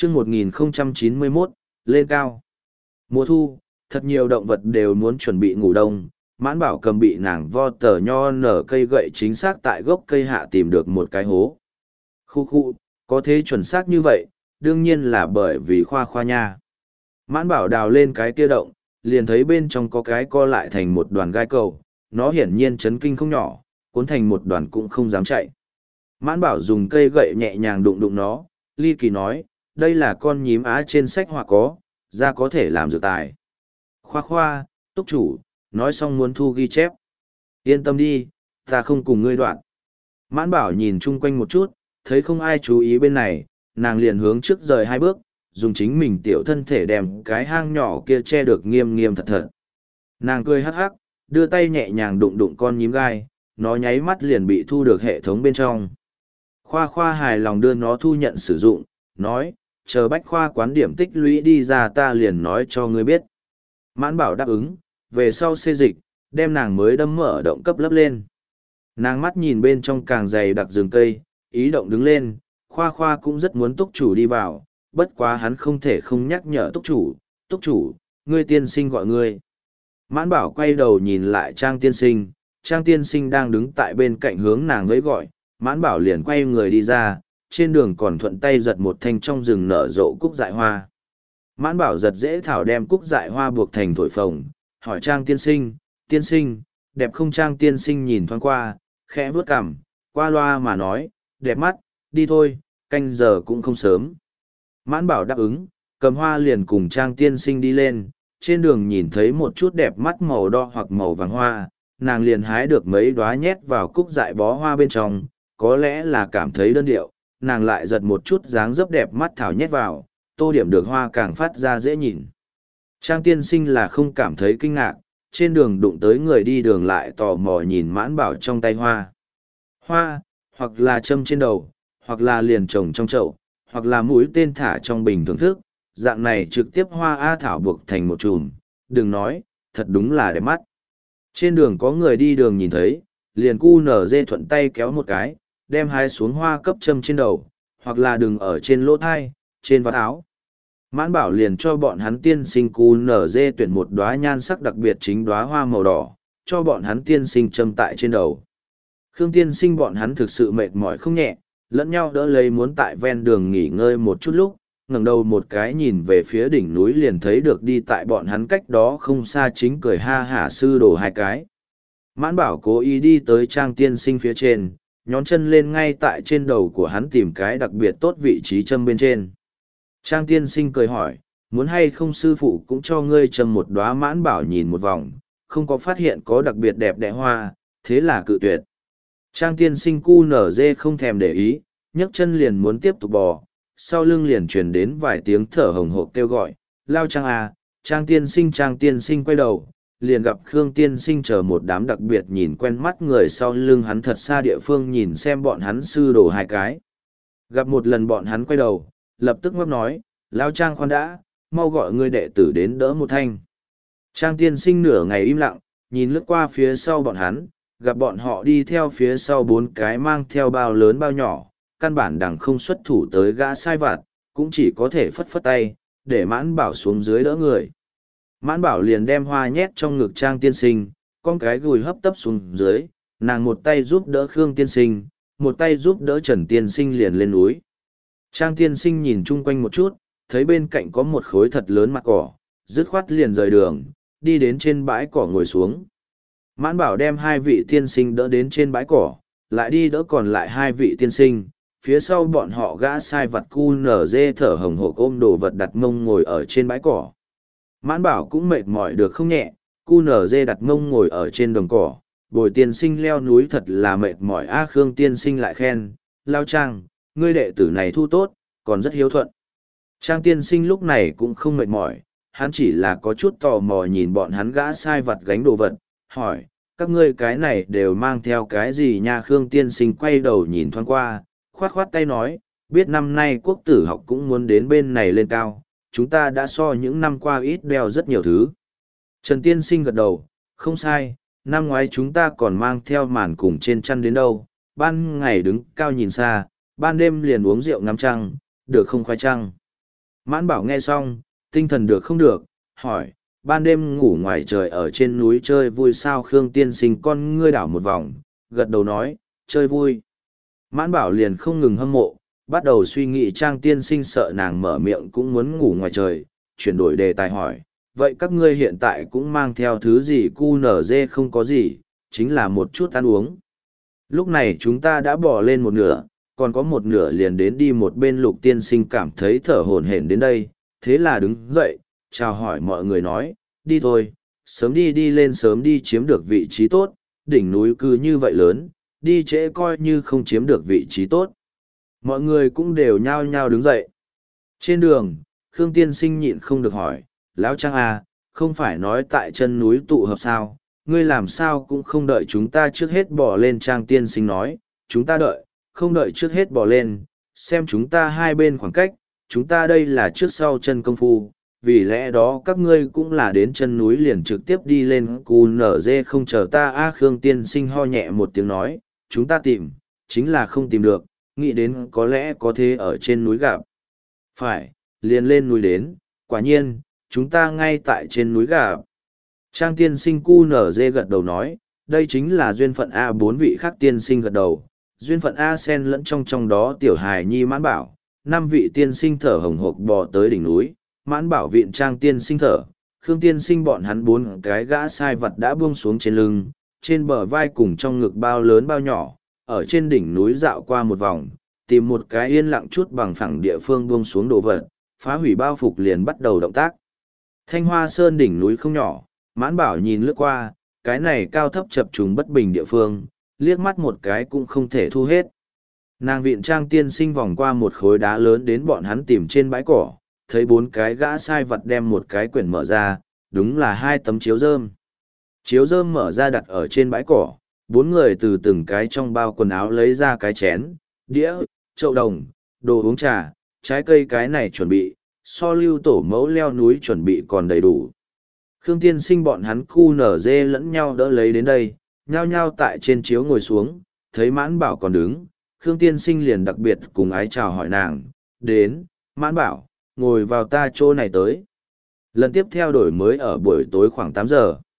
chương 1091, lên cao. Mùa thu, thật nhiều động vật đều muốn chuẩn bị ngủ đông. Mãn Bảo cầm bị nàng vo tờ nho nở cây gậy chính xác tại gốc cây hạ tìm được một cái hố. Khu khu, có thế chuẩn xác như vậy, đương nhiên là bởi vì khoa khoa nha. Mãn Bảo đào lên cái kia động, liền thấy bên trong có cái co lại thành một đoàn gai cầu, nó hiển nhiên chấn kinh không nhỏ, cuốn thành một đoàn cũng không dám chạy. Mãn Bảo dùng cây gậy nhẹ nhàng đụng đụng nó, ly kỳ nói, đây là con nhím á trên sách họa có, ra có thể làm dược tài. Khoa khoa, túc chủ, nói xong muốn thu ghi chép. Yên tâm đi, ta không cùng ngươi đoạn. Mãn Bảo nhìn chung quanh một chút, thấy không ai chú ý bên này, nàng liền hướng trước rời 2 bước, dùng chính mình tiểu thân thể đem cái hang nhỏ kia che được nghiêm nghiêm thật thật. Nàng cười hắc hắc, đưa tay nhẹ nhàng đụng đụng con nhím gai, nó nháy mắt liền bị thu được hệ thống bên trong. Khoa khoa hài lòng đưa nó thu nhận sử dụng, nói, chờ bách khoa quán điểm tích lũy đi ra ta liền nói cho ngươi biết. Mãn Bảo đáp ứng, về sau xê dịch, đem nàng mới đâm mở động cấp lấp lên. Nàng mắt nhìn bên trong càng dày đặc rừng cây, ý động đứng lên, khoa khoa cũng rất muốn túc chủ đi vào, bất quá hắn không thể không nhắc nhở túc chủ, ngươi tiên sinh gọi ngươi. Mãn Bảo quay đầu nhìn lại Trang tiên sinh đang đứng tại bên cạnh hướng nàng với gọi, Mãn Bảo liền quay người đi ra, trên đường còn thuận tay giật một thanh trong rừng nở rộ cúc dại hoa. Mãn Bảo giật dễ thảo đem cúc dại hoa buộc thành thổi phồng, hỏi Trang tiên sinh, đẹp không? Trang tiên sinh nhìn thoáng qua, khẽ vướt cằm, qua loa mà nói, đẹp mắt, đi thôi, canh giờ cũng không sớm. Mãn Bảo đáp ứng, cầm hoa liền cùng Trang tiên sinh đi lên, trên đường nhìn thấy một chút đẹp mắt màu đo hoặc màu vàng hoa, nàng liền hái được mấy đóa nhét vào cúc dại bó hoa bên trong, có lẽ là cảm thấy đơn điệu, nàng lại giật một chút dáng dấp đẹp mắt thảo nhét vào, tô điểm được hoa càng phát ra dễ nhìn. Trang tiên sinh là không cảm thấy kinh ngạc, trên đường đụng tới người đi đường lại tò mò nhìn Mãn Bảo trong tay hoa. Hoa, hoặc là châm trên đầu, hoặc là liền trồng trong chậu, hoặc là mũi tên thả trong bình thưởng thức, dạng này trực tiếp hoa A thảo buộc thành một chùm, đừng nói, thật đúng là đẹp mắt. Trên đường có người đi đường nhìn thấy, liền cu nở dê thuận tay kéo một cái, đem hái xuống hoa cấp châm trên đầu, hoặc là đừng ở trên lỗ thai, trên vạt áo. Mãn Bảo liền cho bọn hắn tiên sinh cu nở dê tuyển một đóa nhan sắc đặc biệt chính đóa hoa màu đỏ, cho bọn hắn tiên sinh châm tại trên đầu. Khương tiên sinh bọn hắn thực sự mệt mỏi không nhẹ, lẫn nhau đỡ lấy muốn tại ven đường nghỉ ngơi một chút lúc, ngẩng đầu một cái nhìn về phía đỉnh núi liền thấy được đi tại bọn hắn cách đó không xa chính cười ha hả sư đồ 2 cái. Mãn Bảo cố ý đi tới Trang tiên sinh phía trên, nhón chân lên ngay tại trên đầu của hắn tìm cái đặc biệt tốt vị trí châm bên trên. Trang tiên sinh cười hỏi, muốn hay không sư phụ cũng cho ngươi châm một đóa? Mãn Bảo nhìn một vòng, không có phát hiện có đặc biệt đẹp đẽ hoa, thế là cự tuyệt. Trang tiên sinh cu nở dê không thèm để ý, nhấc chân liền muốn tiếp tục bò, sau lưng liền truyền đến vài tiếng thở hồng hộc kêu gọi, lao Trang à, Trang tiên sinh quay đầu, liền gặp Khương tiên sinh chờ một đám đặc biệt nhìn quen mắt người sau lưng hắn thật xa địa phương nhìn xem bọn hắn sư đồ 2 cái. Gặp một lần bọn hắn quay đầu, lập tức ngấp nói, lao Trang khoan đã, mau gọi người đệ tử đến đỡ một thanh. Trang tiên sinh nửa ngày im lặng, nhìn lướt qua phía sau bọn hắn, gặp bọn họ đi theo phía sau 4 cái mang theo bao lớn bao nhỏ, căn bản đằng không xuất thủ tới gã sai vặt, cũng chỉ có thể phất phất tay, để Mãn Bảo xuống dưới đỡ người. Mãn Bảo liền đem hoa nhét trong ngực Trang tiên sinh, con cái gùi hấp tấp xuống dưới, nàng một tay giúp đỡ Khương tiên sinh, một tay giúp đỡ Trần tiên sinh liền lên núi. Trang tiên sinh nhìn chung quanh một chút, thấy bên cạnh có một khối thật lớn mặt cỏ, dứt khoát liền rời đường, đi đến trên bãi cỏ ngồi xuống. Mãn Bảo đem 2 vị tiên sinh đỡ đến trên bãi cỏ, lại đi đỡ còn lại 2 vị tiên sinh, phía sau bọn họ gã sai vặt cu nở dê thở hồng hộc ôm đồ vật đặt mông ngồi ở trên bãi cỏ. Mãn Bảo cũng mệt mỏi được không nhẹ, cu nở dê đặt mông ngồi ở trên đồng cỏ, bồi tiên sinh leo núi thật là mệt mỏi. Khương tiên sinh lại khen, lao Trang, ngươi đệ tử này thu tốt, còn rất hiếu thuận. Trang tiên sinh lúc này cũng không mệt mỏi, hắn chỉ là có chút tò mò nhìn bọn hắn gã sai vặt gánh đồ vật, hỏi, các ngươi cái này đều mang theo cái gì nha? Khương tiên sinh quay đầu nhìn thoáng qua, khoát khoát tay nói, biết năm nay quốc tử học cũng muốn đến bên này lên cao, chúng ta đã so những năm qua ít đeo rất nhiều thứ. Trần tiên sinh gật đầu, không sai, năm ngoái chúng ta còn mang theo màn cùng trên chăn đến đâu, ban ngày đứng cao nhìn xa, ban đêm liền uống rượu ngắm trăng, được không khoai trăng. Mãn bảo nghe xong, tinh thần được không được, hỏi, ban đêm ngủ ngoài trời ở trên núi chơi vui sao? Khương tiên sinh con ngươi đảo một vòng, gật đầu nói, chơi vui. Mãn bảo liền không ngừng hâm mộ, bắt đầu suy nghĩ Trang tiên sinh sợ nàng mở miệng cũng muốn ngủ ngoài trời, chuyển đổi đề tài hỏi, vậy các ngươi hiện tại cũng mang theo thứ gì? Cu nở dê không có gì, chính là một chút ăn uống. Lúc này chúng ta đã bỏ lên một nửa, còn có một nửa liền đến đi. Một bên Lục tiên sinh cảm thấy thở hổn hển đến đây, thế là đứng dậy, chào hỏi mọi người nói, đi thôi, sớm đi đi lên sớm đi chiếm được vị trí tốt, đỉnh núi cứ như vậy lớn, đi trễ coi như không chiếm được vị trí tốt. Mọi người cũng đều nhao nhao đứng dậy. Trên đường, Khương tiên sinh nhịn không được hỏi, Lão Trang à, không phải nói tại chân núi tụ hợp sao, ngươi làm sao cũng không đợi chúng ta trước hết bỏ lên? Trang tiên sinh nói, chúng ta đợi, không đợi trước hết bỏ lên, xem chúng ta hai bên khoảng cách, chúng ta đây là trước sau chân công phu, vì lẽ đó các ngươi cũng là đến chân núi liền trực tiếp đi lên. Cù nở dê không chờ ta a. Khương tiên sinh ho nhẹ một tiếng nói, chúng ta tìm, chính là không tìm được, nghĩ đến có lẽ có thế ở trên núi gặp. Phải, liền lên núi đến, quả nhiên, chúng ta ngay tại trên núi gặp. Trang tiên sinh cu nở dê gật đầu nói, đây chính là duyên phận A. Bốn vị khác tiên sinh gật đầu, duyên phận A sen lẫn trong đó tiểu hài nhi Mãn bảo, năm vị tiên sinh thở hồng hộc bò tới đỉnh núi, Mãn bảo viện Trang tiên sinh thở, Khương tiên sinh bọn hắn bốn cái gã sai vật đã buông xuống trên lưng, trên bờ vai cùng trong ngực bao lớn bao nhỏ, ở trên đỉnh núi dạo qua một vòng, tìm một cái yên lặng chút bằng phẳng địa phương buông xuống đồ vật, phá hủy bao phục liền bắt đầu động tác. Thanh Hoa Sơn đỉnh núi không nhỏ, Mãn bảo nhìn lướt qua, cái này cao thấp chập trùng bất bình địa phương, liếc mắt một cái cũng không thể thu hết. Nàng viện Trang tiên sinh vòng qua một khối đá lớn đến bọn hắn tìm trên bãi cỏ, thấy bốn cái gã sai vật đem một cái quyển mở ra, đúng là hai tấm chiếu rơm. Chiếu rơm mở ra đặt ở trên bãi cỏ, bốn người từ từng cái trong bao quần áo lấy ra cái chén, đĩa, chậu đồng, đồ uống trà, trái cây cái này chuẩn bị, so lưu tổ mẫu leo núi chuẩn bị còn đầy đủ. Khương tiên sinh bọn hắn cu nở dê lẫn nhau đỡ lấy đến đây, nhao nhao tại trên chiếu ngồi xuống, thấy Mãn bảo còn đứng, Khương tiên sinh liền đặc biệt cùng ái chào hỏi nàng, đến, Mãn bảo, ngồi vào ta chỗ này tới. Lần tiếp theo đổi mới ở buổi tối khoảng 8 giờ.